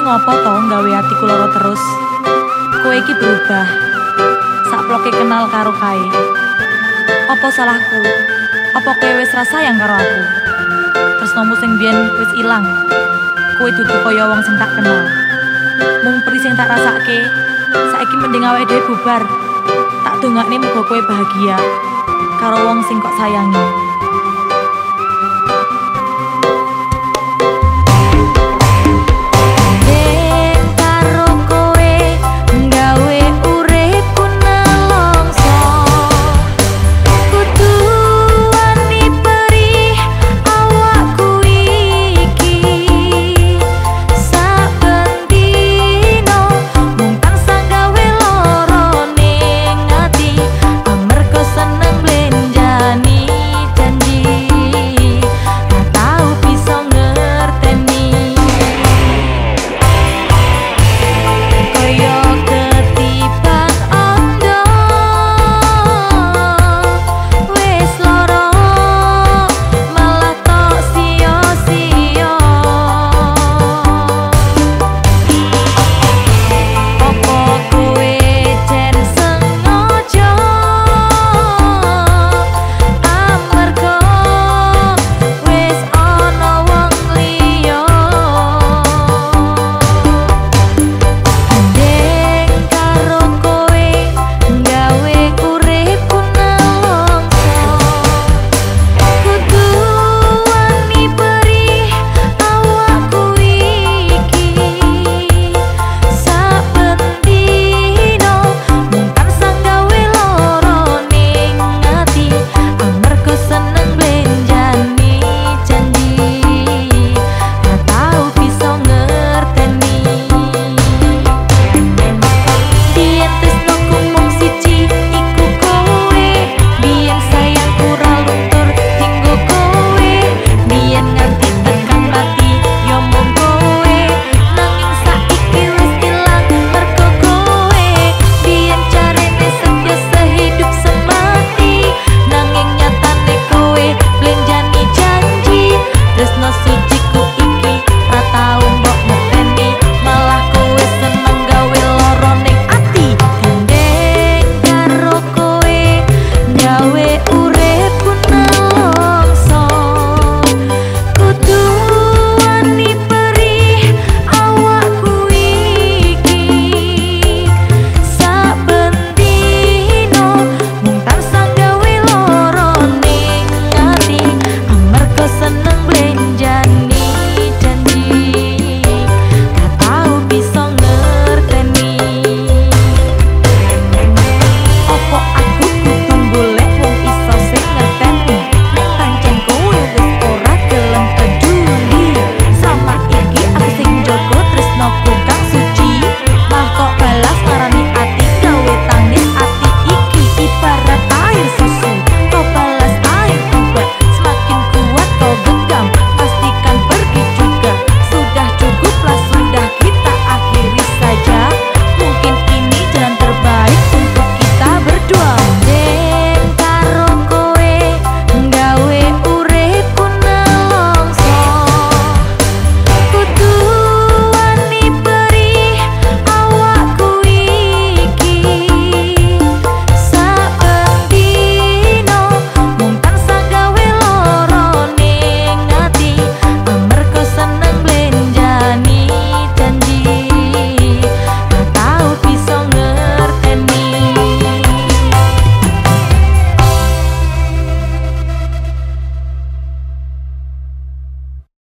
ngopo to nggawe atiku lara terus? Kowe iki berubah. Sakploke kenal karo kae. Apa salahku? Apa kowe wis ra sayang karo aku? Tresnomu sing biyen wis ilang. Kowe dudu kaya wong sing tak kenal. Mung pri sing tak rasake, saiki mending awake dhewe bubar. Tak dongakne muga kowe bahagia karo wong sing kok sayangi.